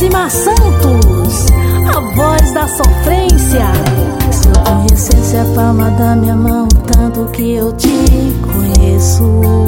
Josimar Santos, a voz da sofrência. Se eu conhecesse a palma da minha mão, tanto que eu te conheço,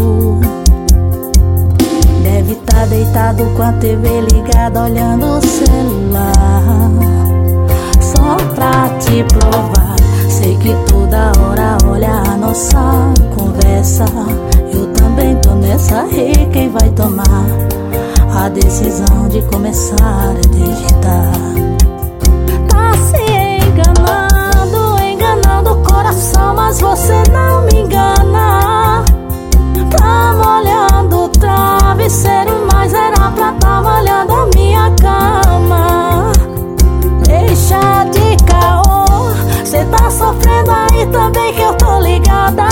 deve estar deitado com a TV ligada, olhando o celular, só pra te provar. Sei que toda hora olha a nossa conversa. Eu também tô nessa, e quem vai tomar a decisão de começar a digitar? Tá se enganando o coração, mas você não me engana. Tá molhando o travesseiro, mas era pra tá molhando a minha cama. Deixa de caô, cê tá sofrendo aí também que eu tô ligada.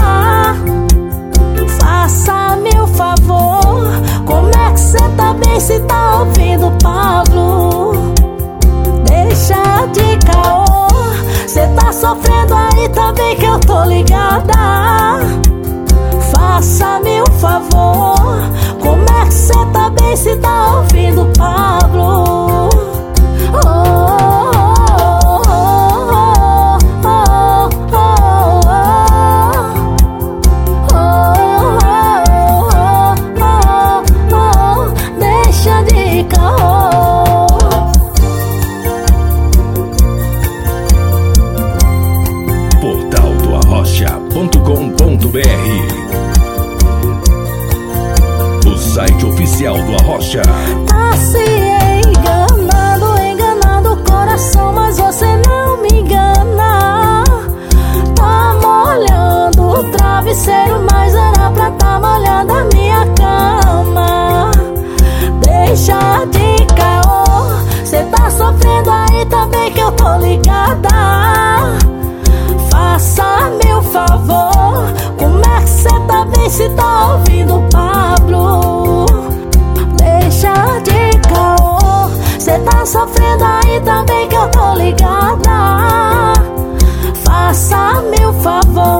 Faça-me o favor, como é que cê tá bem se tá ouvindo Pablo? Deixa de caô, cê tá sofrendo aí também que eu tô ligada. Faça-me o favor, como é que cê tá bem se tá ouvindo Pablo? Deixa de caô. Portal do Arrocha.com.br, o site oficial do Arrocha. Tá se enganando o coração, mas você não me engana. Tá molhando o travesseiro, mas era pra tá molhando a minha cama. Deixa de caô, cê tá sofrendo aí também que eu tô ligada. Faça-me o favor, como é que cê tá bem se tá ouvindo Pablo? Deixa de caô, cê tá sofrendo aí também que eu tô ligada. Faça-me o favor,